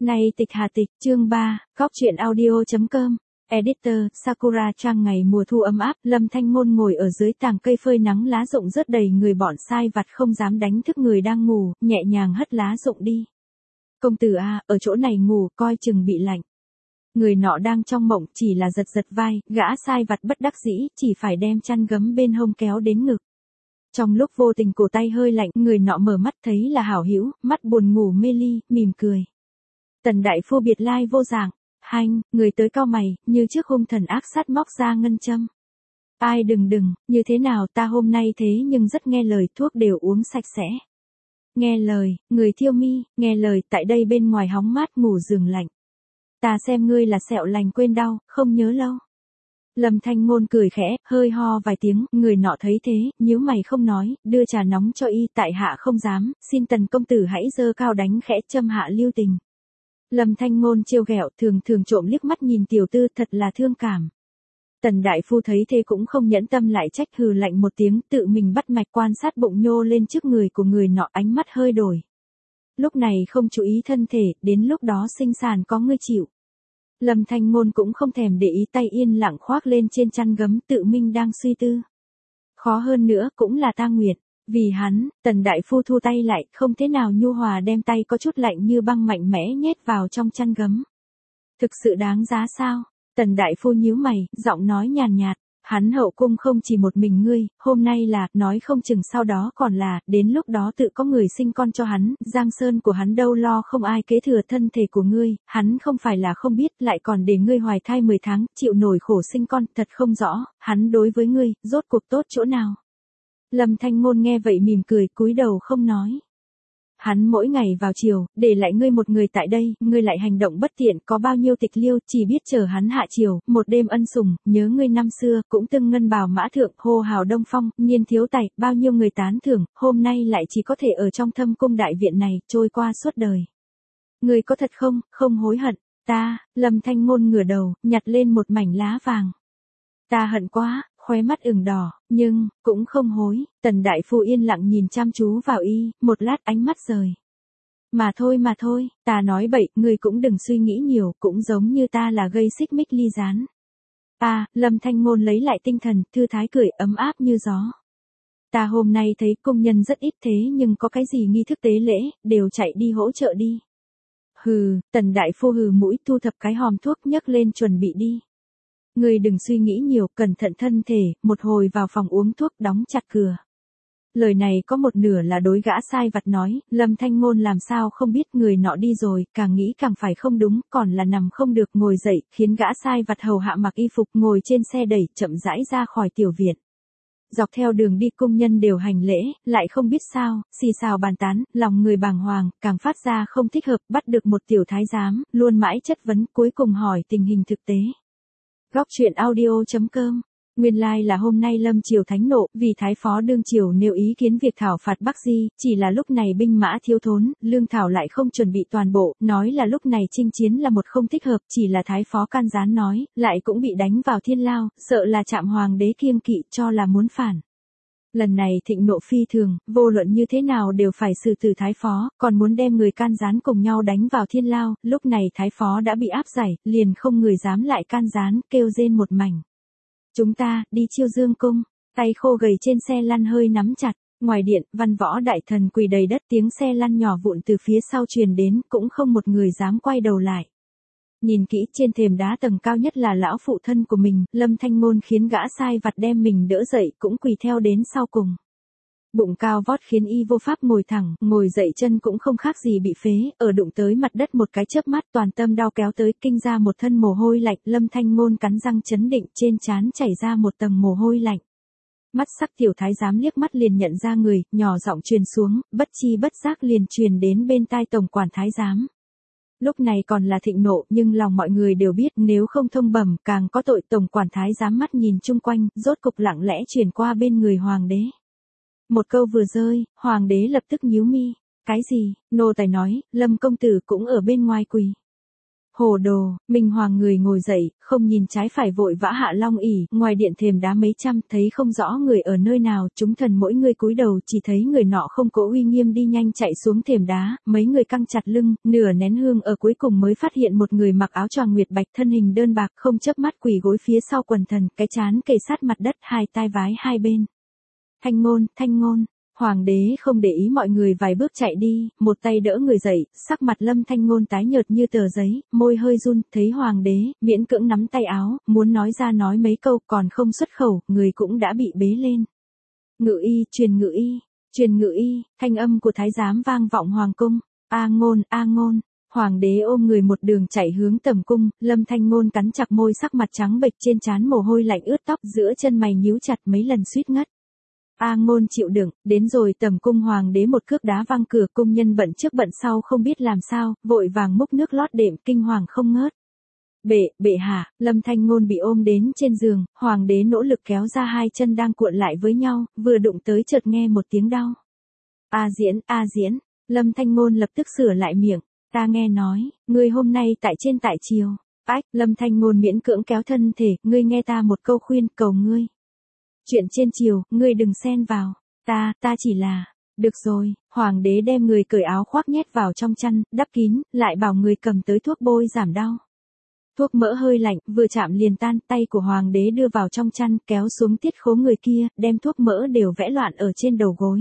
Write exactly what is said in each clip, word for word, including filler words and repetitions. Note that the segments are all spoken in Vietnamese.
Nay tịch hà tịch, chương ba, góc truyện audio.com, Editor, Sakura Trang ngày mùa thu ấm áp, Lâm Thanh Ngôn ngồi ở dưới tàng cây phơi nắng lá rụng rớt đầy người bọn sai vặt không dám đánh thức người đang ngủ, nhẹ nhàng hất lá rụng đi. Công tử a, ở chỗ này ngủ, coi chừng bị lạnh. Người nọ đang trong mộng chỉ là giật giật vai, gã sai vặt bất đắc dĩ, chỉ phải đem chăn gấm bên hông kéo đến ngực. Trong lúc vô tình cổ tay hơi lạnh, người nọ mở mắt thấy là hảo hữu, mắt buồn ngủ mê ly, mỉm cười. Tần đại phu biệt lai vô dạng, hanh, người tới cau mày, như trước hung thần ác sát móc ra ngân châm. Ai đừng đừng, như thế nào ta hôm nay thế nhưng rất nghe lời, thuốc đều uống sạch sẽ. Nghe lời, người thiêu mi, nghe lời, tại đây bên ngoài hóng mát ngủ giường lạnh. Ta xem ngươi là sẹo lành quên đau, không nhớ lâu. Lâm Thanh Ngôn cười khẽ, hơi ho vài tiếng, người nọ thấy thế, nhíu mày không nói, đưa trà nóng cho y, tại hạ không dám, xin tần công tử hãy giơ cao đánh khẽ châm hạ lưu tình. Lâm Thanh Ngôn trêu ghẹo, thường thường trộm liếc mắt nhìn tiểu tư, thật là thương cảm. Tần đại phu thấy thế cũng không nhẫn tâm lại trách, hừ lạnh một tiếng, tự mình bắt mạch quan sát bụng nhô lên trước người của người nọ, ánh mắt hơi đổi. Lúc này không chú ý thân thể, đến lúc đó sinh sản có ngươi chịu. Lâm Thanh Ngôn cũng không thèm để ý, tay yên lặng khoác lên trên chăn gấm, tự mình đang suy tư. Khó hơn nữa cũng là ta nguyệt. Vì hắn, tần đại phu thu tay lại, không thế nào nhu hòa đem tay có chút lạnh như băng mạnh mẽ nhét vào trong chăn gấm. Thực sự đáng giá sao? Tần đại phu nhíu mày, giọng nói nhàn nhạt, hắn hậu cung không chỉ một mình ngươi, hôm nay là, nói không chừng sau đó còn là, đến lúc đó tự có người sinh con cho hắn, giang sơn của hắn đâu lo không ai kế thừa thân thể của ngươi, hắn không phải là không biết, lại còn để ngươi hoài thai mười tháng, chịu nổi khổ sinh con, thật không rõ, hắn đối với ngươi, rốt cuộc tốt chỗ nào. Lâm Thanh Ngôn nghe vậy mỉm cười, cúi đầu không nói. Hắn mỗi ngày vào chiều, để lại ngươi một người tại đây, ngươi lại hành động bất tiện, có bao nhiêu tịch liêu, chỉ biết chờ hắn hạ chiều, một đêm ân sủng, nhớ ngươi năm xưa, cũng từng ngân bào mã thượng, hô hào đông phong, nhiên thiếu tài, bao nhiêu người tán thưởng, hôm nay lại chỉ có thể ở trong thâm cung đại viện này, trôi qua suốt đời. Ngươi có thật không, không hối hận, ta, Lâm Thanh Ngôn ngửa đầu, nhặt lên một mảnh lá vàng. Ta hận quá. Khóe mắt ửng đỏ, nhưng, cũng không hối, tần đại phu yên lặng nhìn chăm chú vào y, một lát ánh mắt rời. Mà thôi mà thôi, ta nói bậy, ngươi cũng đừng suy nghĩ nhiều, cũng giống như ta là gây xích mích ly gián. À, Lâm Thanh Ngôn lấy lại tinh thần, thư thái cười ấm áp như gió. Ta hôm nay thấy công nhân rất ít thế nhưng có cái gì nghi thức tế lễ, đều chạy đi hỗ trợ đi. Hừ, tần đại phu hừ mũi thu thập cái hòm thuốc nhấc lên chuẩn bị đi. Ngươi đừng suy nghĩ nhiều, cẩn thận thân thể, một hồi vào phòng uống thuốc đóng chặt cửa. Lời này có một nửa là đối gã sai vặt nói, Lâm Thanh Ngôn làm sao không biết người nọ đi rồi, càng nghĩ càng phải không đúng, còn là nằm không được ngồi dậy, khiến gã sai vặt hầu hạ mặc y phục ngồi trên xe đẩy, chậm rãi ra khỏi tiểu viện. Dọc theo đường đi công nhân đều hành lễ, lại không biết sao, xì xào bàn tán, lòng người bàng hoàng, càng phát ra không thích hợp, bắt được một tiểu thái giám, luôn mãi chất vấn, cuối cùng hỏi tình hình thực tế. Góc truyện audio.com, nguyên lai like là hôm nay Lâm Triều thánh nộ, vì Thái Phó Đương Triều nêu ý kiến việc thảo phạt Bắc Di, chỉ là lúc này binh mã thiếu thốn, lương thảo lại không chuẩn bị toàn bộ, nói là lúc này chinh chiến là một không thích hợp, chỉ là Thái Phó can gián nói, lại cũng bị đánh vào thiên lao, sợ là Trạm Hoàng đế kiêng kỵ cho là muốn phản. Lần này thịnh nộ phi thường, vô luận như thế nào đều phải xử tử Thái Phó, còn muốn đem người can gián cùng nhau đánh vào thiên lao, lúc này Thái Phó đã bị áp giải, liền không người dám lại can gián, kêu rên một mảnh. Chúng ta, đi Chiêu Dương cung, tay khô gầy trên xe lăn hơi nắm chặt, ngoài điện, văn võ đại thần quỳ đầy đất, tiếng xe lăn nhỏ vụn từ phía sau truyền đến, cũng không một người dám quay đầu lại. Nhìn kỹ trên thềm đá tầng cao nhất là lão phụ thân của mình, Lâm Thanh Ngôn khiến gã sai vặt đem mình đỡ dậy cũng quỳ theo đến sau cùng. Bụng cao vót khiến y vô pháp ngồi thẳng, ngồi dậy chân cũng không khác gì bị phế, ở đụng tới mặt đất một cái chớp mắt toàn tâm đau kéo tới kinh ra một thân mồ hôi lạnh, Lâm Thanh Ngôn cắn răng chấn định trên trán chảy ra một tầng mồ hôi lạnh. Mắt sắc tiểu thái giám liếc mắt liền nhận ra người, nhỏ giọng truyền xuống, bất chi bất giác liền truyền đến bên tai tổng quản thái giám. Lúc này còn là thịnh nộ, nhưng lòng mọi người đều biết nếu không thông bẩm càng có tội, tổng quản thái giám mắt nhìn chung quanh, rốt cục lặng lẽ truyền qua bên người hoàng đế. Một câu vừa rơi, hoàng đế lập tức nhíu mi. Cái gì? Nô tài nói, Lâm công tử cũng ở bên ngoài quỳ. Hồ đồ, Minh Hoàng người ngồi dậy, không nhìn trái phải vội vã hạ long ỷ, ngoài điện thềm đá mấy trăm, thấy không rõ người ở nơi nào, chúng thần mỗi người cúi đầu, chỉ thấy người nọ không cố uy nghiêm đi nhanh chạy xuống thềm đá, mấy người căng chặt lưng, nửa nén hương ở cuối cùng mới phát hiện một người mặc áo choàng nguyệt bạch, thân hình đơn bạc, không chớp mắt quỳ gối phía sau quần thần, cái trán kề sát mặt đất, hai tai vái hai bên. Thanh ngôn, thanh ngôn. Hoàng đế không để ý mọi người vài bước chạy đi, một tay đỡ người dậy, sắc mặt Lâm Thanh Ngôn tái nhợt như tờ giấy, môi hơi run, thấy hoàng đế, miễn cưỡng nắm tay áo, muốn nói ra nói mấy câu, còn không xuất khẩu, người cũng đã bị bế lên. Ngự y, truyền ngự y, truyền ngự y, thanh âm của thái giám vang vọng hoàng cung, a ngôn, a ngôn. Hoàng đế ôm người một đường chạy hướng tầm cung, Lâm Thanh Ngôn cắn chặt môi, sắc mặt trắng bệch, trên trán mồ hôi lạnh ướt tóc, giữa chân mày nhíu chặt mấy lần suýt ngất. A Ngôn chịu đựng, đến rồi tầm cung hoàng đế một cước đá văng cửa, cung nhân bận trước bận sau không biết làm sao, vội vàng múc nước lót đệm, kinh hoàng không ngớt. Bệ, bệ hạ, Lâm Thanh Ngôn bị ôm đến trên giường, hoàng đế nỗ lực kéo ra hai chân đang cuộn lại với nhau, vừa đụng tới chợt nghe một tiếng đau. A Diễn, A Diễn, Lâm Thanh Ngôn lập tức sửa lại miệng, ta nghe nói, ngươi hôm nay tại trên tại triều. Ách, Lâm Thanh Ngôn miễn cưỡng kéo thân thể, ngươi nghe ta một câu khuyên, cầu ngươi. Chuyện trên triều, ngươi đừng xen vào, ta, ta chỉ là, được rồi, hoàng đế đem người cởi áo khoác nhét vào trong chăn, đắp kín, lại bảo người cầm tới thuốc bôi giảm đau. Thuốc mỡ hơi lạnh, vừa chạm liền tan, tay của hoàng đế đưa vào trong chăn, kéo xuống tiết khố người kia, đem thuốc mỡ đều vẽ loạn ở trên đầu gối.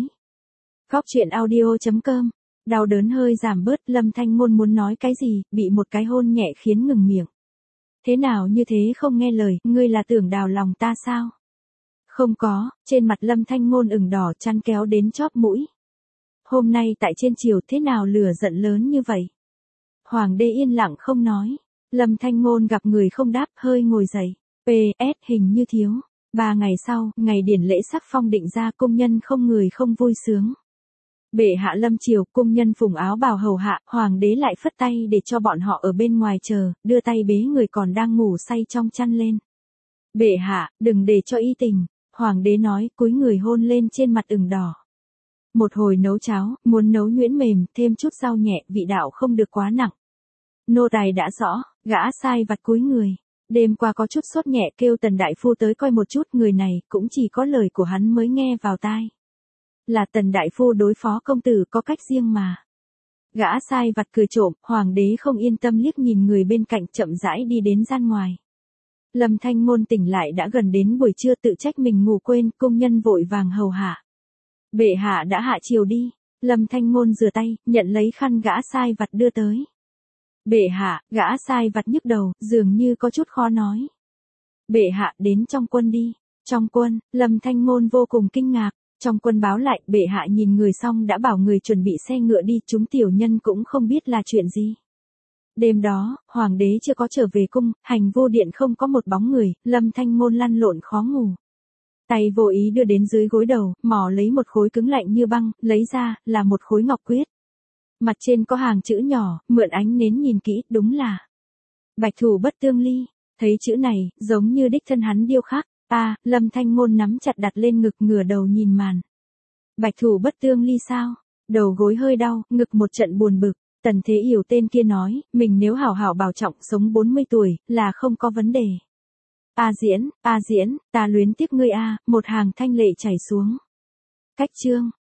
Góc truyện audio chấm com, đau đớn hơi giảm bớt, Lâm Thanh Ngôn muốn nói cái gì, bị một cái hôn nhẹ khiến ngừng miệng. Thế nào như thế không nghe lời, ngươi là tưởng đào lòng ta sao? Không có, trên mặt Lâm Thanh Ngôn ửng đỏ, chăn kéo đến chóp mũi. Hôm nay tại trên triều thế nào lửa giận lớn như vậy? Hoàng đế yên lặng không nói. Lâm Thanh Ngôn gặp người không đáp, hơi ngồi dậy. pê ét hình như thiếu. Ba ngày sau, ngày điển lễ sắc phong định ra, công nhân không người không vui sướng. Bệ hạ lâm triều, cung nhân phùng áo bào hầu hạ, hoàng đế lại phất tay để cho bọn họ ở bên ngoài chờ, đưa tay bế người còn đang ngủ say trong chăn lên. Bệ hạ, đừng để cho y tình. Hoàng đế nói, cúi người hôn lên trên mặt ửng đỏ. Một hồi nấu cháo, muốn nấu nhuyễn mềm, thêm chút rau nhẹ, vị đạo không được quá nặng. Nô tài đã rõ, gã sai vặt cúi người. Đêm qua có chút sốt nhẹ, kêu Tần đại phu tới coi một chút, người này cũng chỉ có lời của hắn mới nghe vào tai. Là Tần đại phu đối phó công tử có cách riêng mà. Gã sai vặt cười trộm, hoàng đế không yên tâm liếc nhìn người bên cạnh, chậm rãi đi đến gian ngoài. Lâm Thanh Ngôn tỉnh lại đã gần đến buổi trưa, tự trách mình ngủ quên, công nhân vội vàng hầu hạ. Bệ hạ đã hạ triều đi. Lâm Thanh Ngôn rửa tay, nhận lấy khăn gã sai vặt đưa tới. Bệ hạ, gã sai vặt nhức đầu, dường như có chút khó nói. Bệ hạ, đến trong quân đi. Trong quân, Lâm Thanh Ngôn vô cùng kinh ngạc. Trong quân báo lại, bệ hạ nhìn người xong đã bảo người chuẩn bị xe ngựa đi, chúng tiểu nhân cũng không biết là chuyện gì. Đêm đó, hoàng đế chưa có trở về cung, hành vô điện không có một bóng người, Lâm Thanh Ngôn lăn lộn khó ngủ. Tay vô ý đưa đến dưới gối đầu, mò lấy một khối cứng lạnh như băng, lấy ra, là một khối ngọc quyết. Mặt trên có hàng chữ nhỏ, mượn ánh nến nhìn kỹ, đúng là Bạch thủ bất tương ly. Thấy chữ này, giống như đích thân hắn điêu khắc. À, Lâm Thanh Ngôn nắm chặt đặt lên ngực, ngửa đầu nhìn màn. Bạch thủ bất tương ly sao? Đầu gối hơi đau, ngực một trận buồn bực. Tần Thế Yểu tên kia nói, mình nếu hảo hảo bảo trọng sống bốn mươi tuổi, là không có vấn đề. A Diễn, A Diễn, ta luyến tiếc ngươi a, một hàng thanh lệ chảy xuống. Cách chương.